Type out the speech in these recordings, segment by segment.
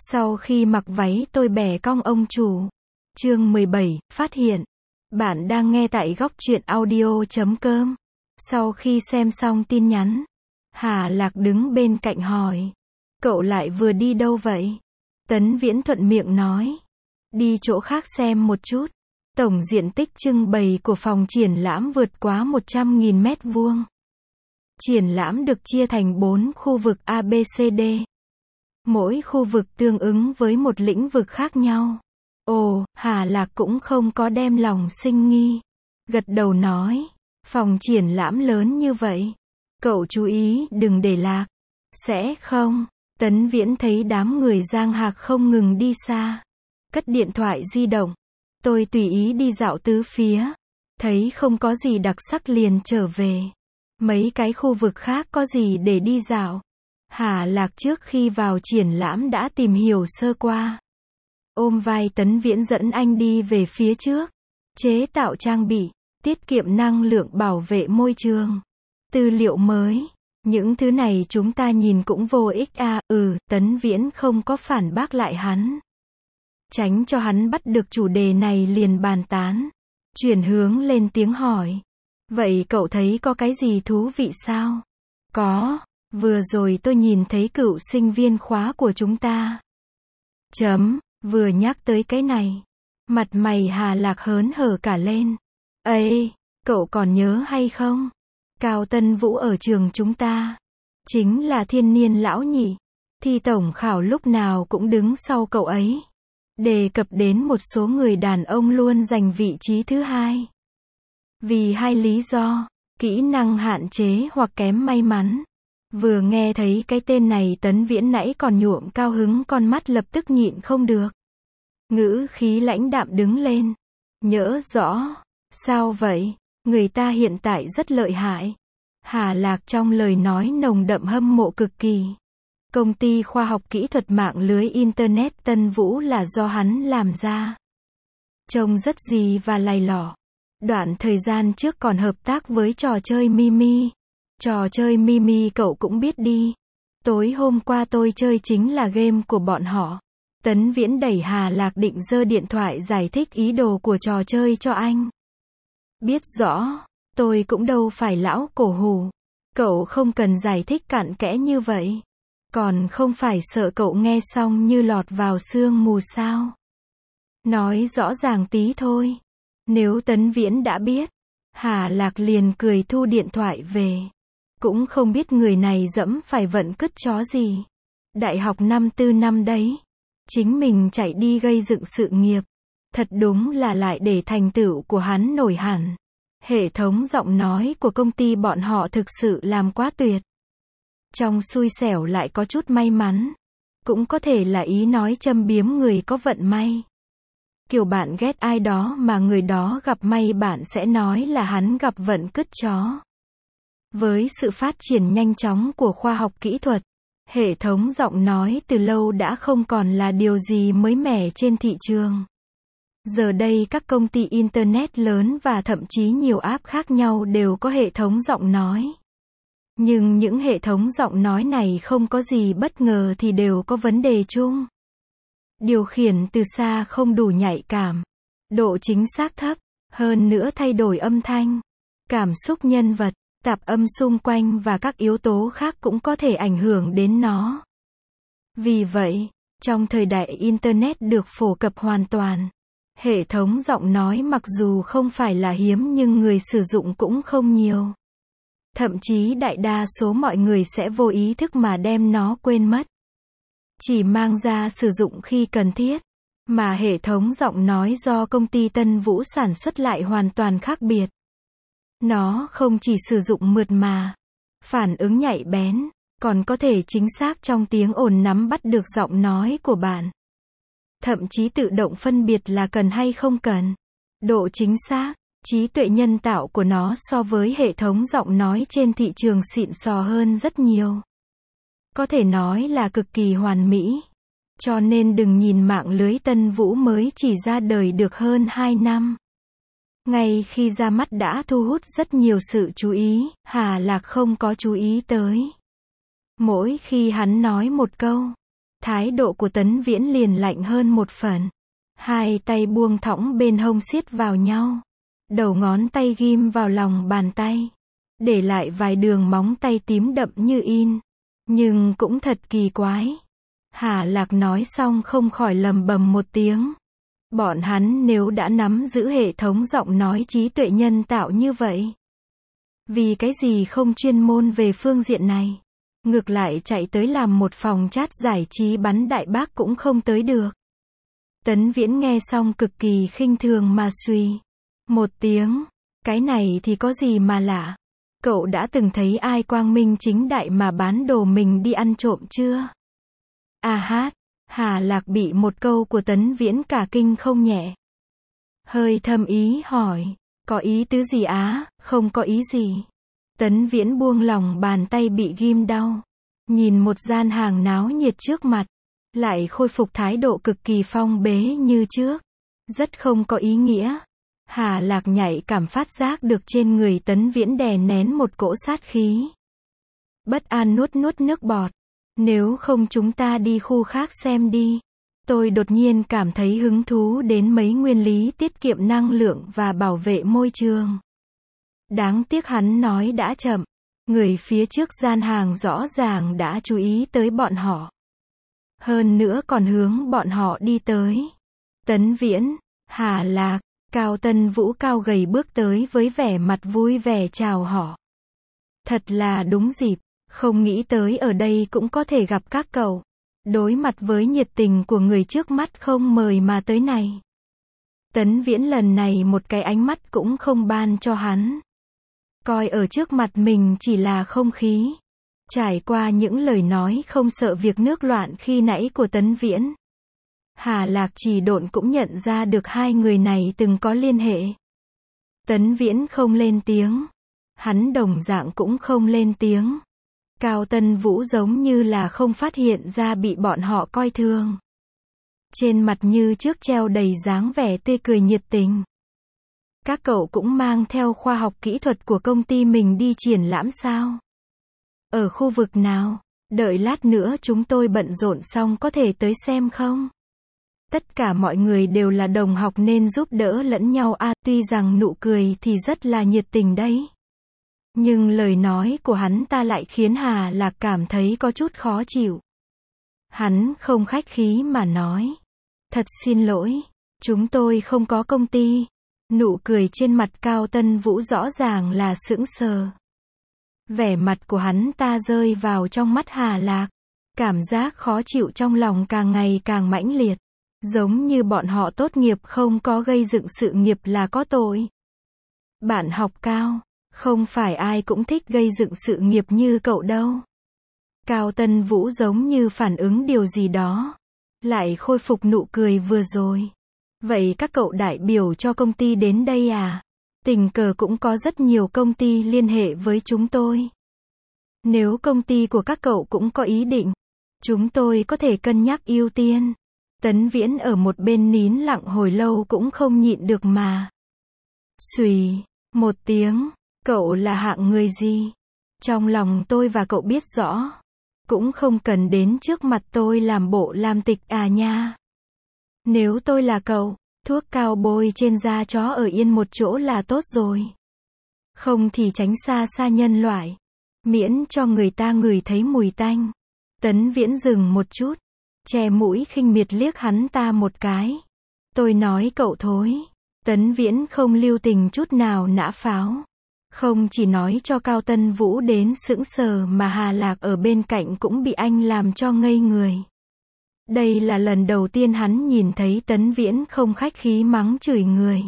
Sau khi mặc váy tôi bẻ cong ông chủ. Chương 17, phát hiện. Bạn đang nghe tại góc truyện audio.com. Sau khi xem xong tin nhắn, Hà Lạc đứng bên cạnh hỏi. Cậu lại vừa đi đâu vậy? Tấn Viễn thuận miệng nói. Đi chỗ khác xem một chút. Tổng diện tích trưng bày của phòng triển lãm vượt quá 100.000 mét vuông. Triển lãm được chia thành 4 khu vực ABCD. Mỗi khu vực tương ứng với một lĩnh vực khác nhau. Ồ, Hà Lạc cũng không có đem lòng sinh nghi. Gật đầu nói, phòng triển lãm lớn như vậy. Cậu chú ý đừng để lạc. Sẽ không. Tấn Viễn thấy đám người Giang Hạc không ngừng đi xa. Cất điện thoại di động. Tôi tùy ý đi dạo tứ phía. Thấy không có gì đặc sắc liền trở về. Mấy cái khu vực khác có gì để đi dạo. Hà Lạc trước khi vào triển lãm đã tìm hiểu sơ qua. Ôm vai Tấn Viễn dẫn anh đi về phía trước. Chế tạo trang bị, tiết kiệm năng lượng, bảo vệ môi trường, tư liệu mới. Những thứ này chúng ta nhìn cũng vô ích à. Tấn Viễn không có phản bác lại hắn. Tránh cho hắn bắt được chủ đề này liền bàn tán. Chuyển hướng lên tiếng hỏi. Vậy cậu thấy có cái gì thú vị sao? Có. Vừa rồi tôi nhìn thấy cựu sinh viên khóa của chúng ta. Vừa nhắc tới cái này. Mặt mày Hà Lạc hớn hở cả lên. Ê, cậu còn nhớ hay không? Cao Tân Vũ ở trường chúng ta. Chính là thiên niên lão nhị. Thi tổng khảo lúc nào cũng đứng sau cậu ấy. Đề cập đến một số người đàn ông luôn giành vị trí thứ hai. Vì hai lý do, kỹ năng hạn chế hoặc kém may mắn. Vừa nghe thấy cái tên này Tấn Viễn nãy còn nhuộm cao hứng, con mắt lập tức nhịn không được. Ngữ khí lãnh đạm đứng lên. Nhớ rõ. Sao vậy? Người ta hiện tại rất lợi hại. Hà Lạc trong lời nói nồng đậm hâm mộ cực kỳ. Công ty khoa học kỹ thuật mạng lưới Internet Tân Vũ là do hắn làm ra. Trông rất gì và lầy lỏ. Đoạn thời gian trước còn hợp tác với trò chơi Mimi. Trò chơi Mimi cậu cũng biết đi. Tối hôm qua tôi chơi chính là game của bọn họ. Tấn Viễn đẩy Hà Lạc định giơ điện thoại giải thích ý đồ của trò chơi cho anh. Biết rõ, tôi cũng đâu phải lão cổ hủ. Cậu không cần giải thích cặn kẽ như vậy. Còn không phải sợ cậu nghe xong như lọt vào sương mù sao? Nói rõ ràng tí thôi. Nếu Tấn Viễn đã biết, Hà Lạc liền cười thu điện thoại về. Cũng không biết người này dẫm phải vận cứt chó gì. Đại học năm 4 năm đấy. Chính mình chạy đi gây dựng sự nghiệp. Thật đúng là lại để thành tựu của hắn nổi hẳn. Hệ thống giọng nói của công ty bọn họ thực sự làm quá tuyệt. Trong xui xẻo lại có chút may mắn. Cũng có thể là ý nói châm biếm người có vận may. Kiểu bạn ghét ai đó mà người đó gặp may, bạn sẽ nói là hắn gặp vận cứt chó. Với sự phát triển nhanh chóng của khoa học kỹ thuật, hệ thống giọng nói từ lâu đã không còn là điều gì mới mẻ trên thị trường. Giờ đây các công ty Internet lớn và thậm chí nhiều app khác nhau đều có hệ thống giọng nói. Nhưng những hệ thống giọng nói này không có gì bất ngờ thì đều có vấn đề chung. Điều khiển từ xa không đủ nhạy cảm. Độ chính xác thấp. Hơn nữa thay đổi âm thanh, cảm xúc nhân vật, tạp âm xung quanh và các yếu tố khác cũng có thể ảnh hưởng đến nó. Vì vậy, trong thời đại Internet được phổ cập hoàn toàn, hệ thống giọng nói mặc dù không phải là hiếm nhưng người sử dụng cũng không nhiều. Thậm chí đại đa số mọi người sẽ vô ý thức mà đem nó quên mất. Chỉ mang ra sử dụng khi cần thiết. Mà hệ thống giọng nói do công ty Tân Vũ sản xuất lại hoàn toàn khác biệt. Nó không chỉ sử dụng mượt mà, phản ứng nhạy bén, còn có thể chính xác trong tiếng ồn nắm bắt được giọng nói của bạn. Thậm chí tự động phân biệt là cần hay không cần. Độ chính xác, trí tuệ nhân tạo của nó so với hệ thống giọng nói trên thị trường xịn sò hơn rất nhiều. Có thể nói là cực kỳ hoàn mỹ. Cho nên đừng nhìn mạng lưới Tân Vũ mới chỉ ra đời được hơn 2 năm. Ngay khi ra mắt đã thu hút rất nhiều sự chú ý, Hà Lạc không có chú ý tới. Mỗi khi hắn nói một câu, Thái độ của Tấn Viễn liền lạnh hơn một phần. Hai tay buông thõng bên hông siết vào nhau. Đầu ngón tay ghim vào lòng bàn tay. Để lại vài đường móng tay tím đậm như in. Nhưng cũng thật kỳ quái. Hà Lạc nói xong không khỏi lầm bầm một tiếng. Bọn hắn nếu đã nắm giữ hệ thống giọng nói trí tuệ nhân tạo như vậy, vì cái gì không chuyên môn về phương diện này? Ngược lại chạy tới làm một phòng chat giải trí bắn đại bác cũng không tới được. Tấn Viễn nghe xong cực kỳ khinh thường mà suy một tiếng. Cái này thì có gì mà lạ? Cậu đã từng thấy ai quang minh chính đại mà bán đồ mình đi ăn trộm chưa? À hát, Hà Lạc bị một câu của Tấn Viễn cả kinh không nhẹ. Hơi thâm ý hỏi, có ý tứ gì á? Không có ý gì. Tấn Viễn buông lỏng bàn tay bị ghim đau. Nhìn một gian hàng náo nhiệt trước mặt, lại khôi phục thái độ cực kỳ phong bế như trước. Rất không có ý nghĩa. Hà Lạc nhạy cảm phát giác được trên người Tấn Viễn đè nén một cỗ sát khí. Bất an nuốt nuốt nước bọt. Nếu không chúng ta đi khu khác xem đi. Tôi đột nhiên cảm thấy hứng thú đến mấy nguyên lý tiết kiệm năng lượng và bảo vệ môi trường. Đáng tiếc hắn nói đã chậm. Người phía trước gian hàng rõ ràng đã chú ý tới bọn họ. Hơn nữa còn hướng bọn họ đi tới. Tấn Viễn, Hà Lạc, Cao Tân Vũ cao gầy bước tới với vẻ mặt vui vẻ chào họ. Thật là đúng dịp, không nghĩ tới ở đây cũng có thể gặp các cậu. Đối mặt với nhiệt tình của người trước mắt không mời mà tới này. Tấn Viễn lần này một cái ánh mắt cũng không ban cho hắn. Coi ở trước mặt mình chỉ là không khí. Trải qua những lời nói không sợ việc nước loạn khi nãy của Tấn Viễn, Hà Lạc chỉ độn cũng nhận ra được hai người này từng có liên hệ. Tấn Viễn không lên tiếng. Hắn đồng dạng cũng không lên tiếng. Cao Tân Vũ giống như là không phát hiện ra bị bọn họ coi thường. Trên mặt như trước treo đầy dáng vẻ tươi cười nhiệt tình. Các cậu cũng mang theo khoa học kỹ thuật của công ty mình đi triển lãm sao? Ở khu vực nào? Đợi lát nữa chúng tôi bận rộn xong có thể tới xem không? Tất cả mọi người đều là đồng học nên giúp đỡ lẫn nhau à, tuy rằng nụ cười thì rất là nhiệt tình đấy. Nhưng lời nói của hắn ta lại khiến Hà Lạc cảm thấy có chút khó chịu. Hắn không khách khí mà nói. Thật xin lỗi, chúng tôi không có công ty. Nụ cười trên mặt Cao Tân Vũ rõ ràng là sững sờ. Vẻ mặt của hắn ta rơi vào trong mắt Hà Lạc. Cảm giác khó chịu trong lòng càng ngày càng mãnh liệt. Giống như bọn họ tốt nghiệp không có gây dựng sự nghiệp là có tội. Bạn học cao, không phải ai cũng thích gây dựng sự nghiệp như cậu đâu. Cao Tân Vũ giống như phản ứng điều gì đó. Lại khôi phục nụ cười vừa rồi. Vậy các cậu đại biểu cho công ty đến đây à? Tình cờ cũng có rất nhiều công ty liên hệ với chúng tôi. Nếu công ty của các cậu cũng có ý định, chúng tôi có thể cân nhắc ưu tiên. Tấn Viễn ở một bên nín lặng hồi lâu cũng không nhịn được mà. Xùy, một tiếng, cậu là hạng người gì? Trong lòng tôi và cậu biết rõ. Cũng không cần đến trước mặt tôi làm bộ làm tịch à nha. Nếu tôi là cậu, thuốc cao bôi trên da chó ở yên một chỗ là tốt rồi. Không thì tránh xa xa nhân loại. Miễn cho người ta ngửi thấy mùi tanh. Tấn Viễn dừng một chút. Che mũi khinh miệt liếc hắn ta một cái. Tôi nói cậu thối. Tấn Viễn không lưu tình chút nào nã pháo. Không chỉ nói cho Cao Tân Vũ đến sững sờ mà Hà Lạc ở bên cạnh cũng bị anh làm cho ngây người. Đây là lần đầu tiên hắn nhìn thấy Tấn Viễn không khách khí mắng chửi người.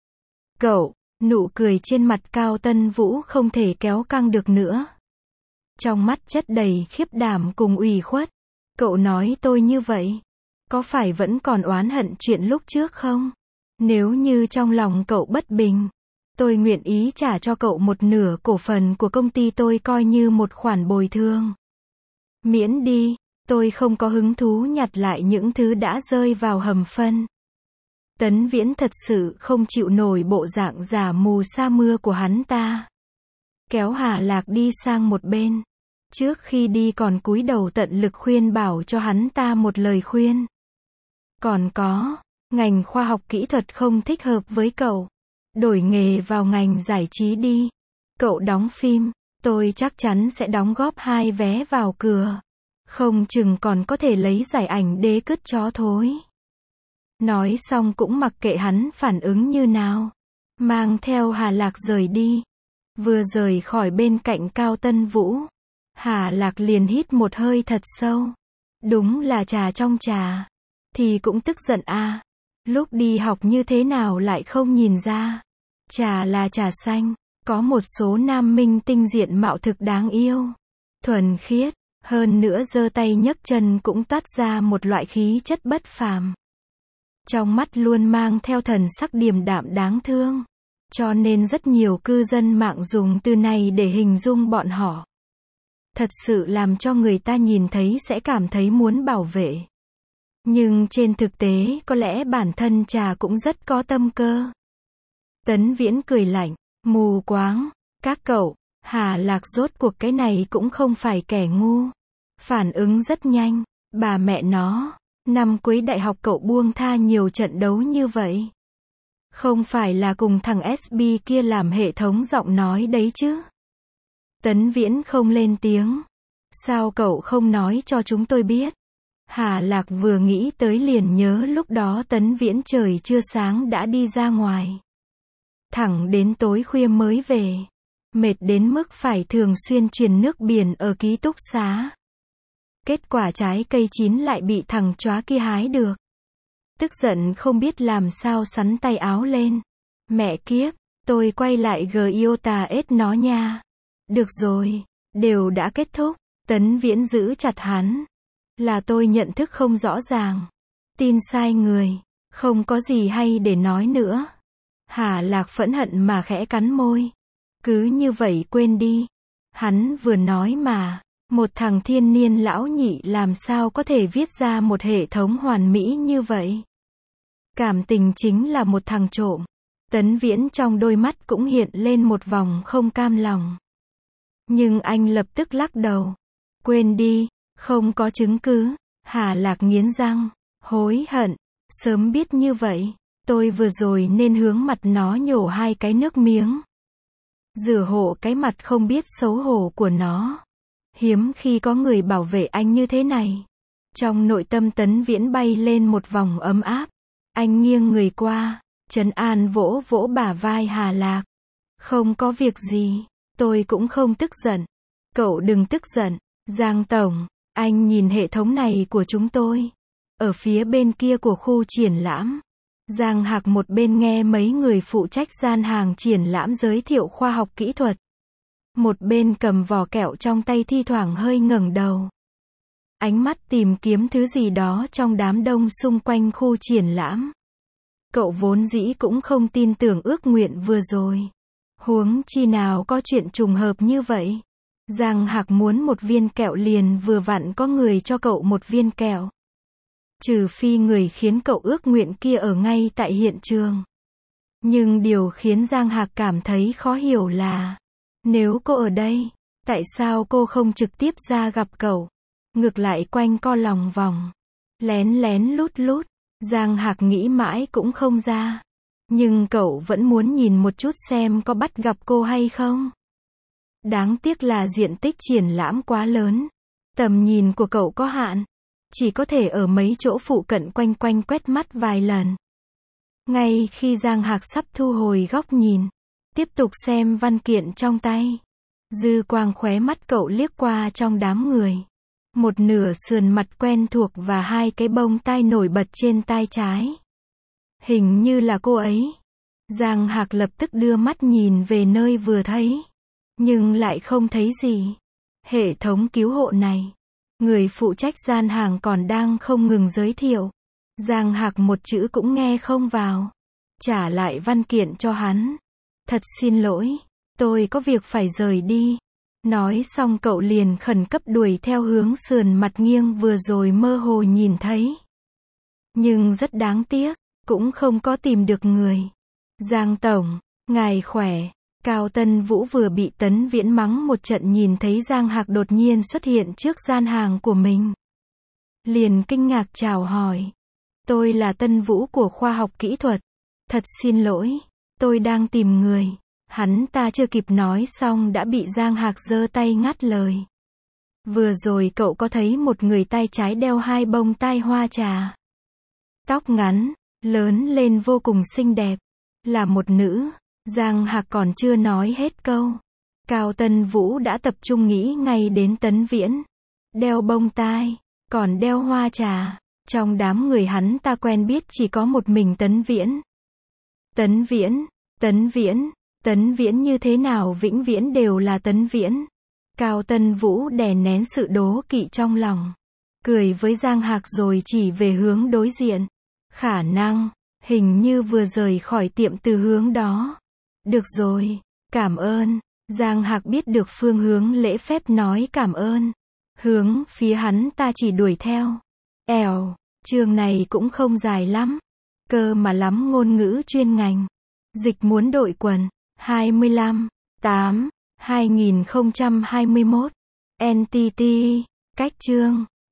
Cậu, nụ cười trên mặt Cao Tân Vũ không thể kéo căng được nữa. Trong mắt chất đầy khiếp đảm cùng ủy khuất. Cậu nói tôi như vậy, có phải vẫn còn oán hận chuyện lúc trước không? Nếu như trong lòng cậu bất bình, tôi nguyện ý trả cho cậu một nửa cổ phần của công ty tôi coi như một khoản bồi thường. Miễn đi, tôi không có hứng thú nhặt lại những thứ đã rơi vào hầm phân. Tấn Viễn thật sự không chịu nổi bộ dạng giả mù sa mưa của hắn ta. Kéo Hà Lạc đi sang một bên. Trước khi đi còn cúi đầu tận lực khuyên bảo cho hắn ta một lời khuyên. Còn có, ngành khoa học kỹ thuật không thích hợp với cậu. Đổi nghề vào ngành giải trí đi. Cậu đóng phim, tôi chắc chắn sẽ đóng góp 2 vé vào cửa. Không chừng còn có thể lấy giải ảnh đế cứt chó thối. Nói xong cũng mặc kệ hắn phản ứng như nào. Mang theo Hà Lạc rời đi. Vừa rời khỏi bên cạnh Cao Tân Vũ, Hà Lạc liền hít một hơi thật sâu. Đúng là trà trong trà. Thì cũng tức giận a. Lúc đi học như thế nào lại không nhìn ra. Trà là trà xanh. Có một số nam minh tinh diện mạo thực đáng yêu. Thuần khiết. Hơn nữa giơ tay nhấc chân cũng toát ra một loại khí chất bất phàm. Trong mắt luôn mang theo thần sắc điềm đạm đáng thương. Cho nên rất nhiều cư dân mạng dùng từ này để hình dung bọn họ. Thật sự làm cho người ta nhìn thấy sẽ cảm thấy muốn bảo vệ. Nhưng trên thực tế có lẽ bản thân trà cũng rất có tâm cơ. Tấn Viễn cười lạnh, mù quáng, các cậu, Hà Lạc rốt cuộc cái này cũng không phải kẻ ngu. Phản ứng rất nhanh, bà mẹ nó, năm cuối đại học cậu buông tha nhiều trận đấu như vậy. Không phải là cùng thằng SB kia làm hệ thống giọng nói đấy chứ. Tấn Viễn không lên tiếng. Sao cậu không nói cho chúng tôi biết? Hà Lạc vừa nghĩ tới liền nhớ lúc đó Tấn Viễn trời chưa sáng đã đi ra ngoài. Thẳng đến tối khuya mới về. Mệt đến mức phải thường xuyên truyền nước biển ở ký túc xá. Kết quả trái cây chín lại bị thằng chóa kia hái được. Tức giận không biết làm sao sắn tay áo lên. Mẹ kiếp, tôi quay lại Giota ết nó nha. Được rồi, đều đã kết thúc. Tấn Viễn giữ chặt hắn. Là tôi nhận thức không rõ ràng. Tin sai người. Không có gì hay để nói nữa. Hà Lạc phẫn hận mà khẽ cắn môi. Cứ như vậy quên đi. Hắn vừa nói mà. Một thằng thiên niên lão nhị làm sao có thể viết ra một hệ thống hoàn mỹ như vậy. Cảm tình chính là một thằng trộm. Tấn Viễn trong đôi mắt cũng hiện lên một vòng không cam lòng. Nhưng anh lập tức lắc đầu. Quên đi, không có chứng cứ. Hà Lạc nghiến răng, hối hận. Sớm biết như vậy, tôi vừa rồi nên hướng mặt nó nhổ 2 cái nước miếng. Rửa hộ cái mặt không biết xấu hổ của nó. Hiếm khi có người bảo vệ anh như thế này. Trong nội tâm Tấn Viễn bay lên một vòng ấm áp. Anh nghiêng người qua, trấn an vỗ vỗ bả vai Hà Lạc. Không có việc gì, tôi cũng không tức giận. Cậu đừng tức giận, Giang Tổng, anh nhìn hệ thống này của chúng tôi. Ở phía bên kia của khu triển lãm. Giang Hạc một bên nghe mấy người phụ trách gian hàng triển lãm giới thiệu khoa học kỹ thuật. Một bên cầm vỏ kẹo trong tay thi thoảng hơi ngẩng đầu. Ánh mắt tìm kiếm thứ gì đó trong đám đông xung quanh khu triển lãm. Cậu vốn dĩ cũng không tin tưởng ước nguyện vừa rồi. Huống chi nào có chuyện trùng hợp như vậy. Giang Hạc muốn một viên kẹo liền vừa vặn có người cho cậu một viên kẹo. Trừ phi người khiến cậu ước nguyện kia ở ngay tại hiện trường. Nhưng điều khiến Giang Hạc cảm thấy khó hiểu là, nếu cô ở đây, tại sao cô không trực tiếp ra gặp cậu? Ngược lại quanh co lòng vòng, lén lén lút lút. Giang Hạc nghĩ mãi cũng không ra. Nhưng cậu vẫn muốn nhìn một chút xem có bắt gặp cô hay không. Đáng tiếc là diện tích triển lãm quá lớn. Tầm nhìn của cậu có hạn. Chỉ có thể ở mấy chỗ phụ cận quanh quanh quét mắt vài lần. Ngay khi Giang Hạc sắp thu hồi góc nhìn, tiếp tục xem văn kiện trong tay, dư quang khóe mắt cậu liếc qua trong đám người. Một nửa sườn mặt quen thuộc và 2 cái bông tai nổi bật trên tai trái. Hình như là cô ấy. Giang Hạc lập tức đưa mắt nhìn về nơi vừa thấy. Nhưng lại không thấy gì. Hệ thống cứu hộ này. Người phụ trách gian hàng còn đang không ngừng giới thiệu. Giang Hạc một chữ cũng nghe không vào. Trả lại văn kiện cho hắn. Thật xin lỗi. Tôi có việc phải rời đi. Nói xong cậu liền khẩn cấp đuổi theo hướng sườn mặt nghiêng vừa rồi mơ hồ nhìn thấy. Nhưng rất đáng tiếc, cũng không có tìm được người. Giang Tổng, ngài khỏe. Cao Tân Vũ vừa bị Tấn Viễn mắng một trận nhìn thấy Giang Hạc đột nhiên xuất hiện trước gian hàng của mình. Liền kinh ngạc chào hỏi. Tôi là Tân Vũ của khoa học kỹ thuật. Thật xin lỗi, tôi đang tìm người. Hắn ta chưa kịp nói xong đã bị Giang Hạc giơ tay ngắt lời. Vừa rồi cậu có thấy một người tay trái đeo 2 bông tai hoa trà. Tóc ngắn, lớn lên vô cùng xinh đẹp. Là một nữ. Giang Hạc còn chưa nói hết câu. Cao Tân Vũ đã tập trung nghĩ ngay đến Tấn Viễn. Đeo bông tai, còn đeo hoa trà. Trong đám người hắn ta quen biết chỉ có một mình Tấn Viễn. Tấn Viễn, Tấn Viễn, Tấn Viễn như thế nào vĩnh viễn đều là Tấn Viễn. Cao Tân Vũ đè nén sự đố kỵ trong lòng. Cười với Giang Hạc rồi chỉ về hướng đối diện. Khả năng, hình như vừa rời khỏi tiệm từ hướng đó. Được rồi, cảm ơn. Giang Hạc biết được phương hướng lễ phép nói cảm ơn. Hướng phía hắn ta chỉ đuổi theo. Chương này cũng không dài lắm. Cơ mà lắm ngôn ngữ chuyên ngành. Dịch muốn đội quần. 25/8/2021. NTT. Cách chương.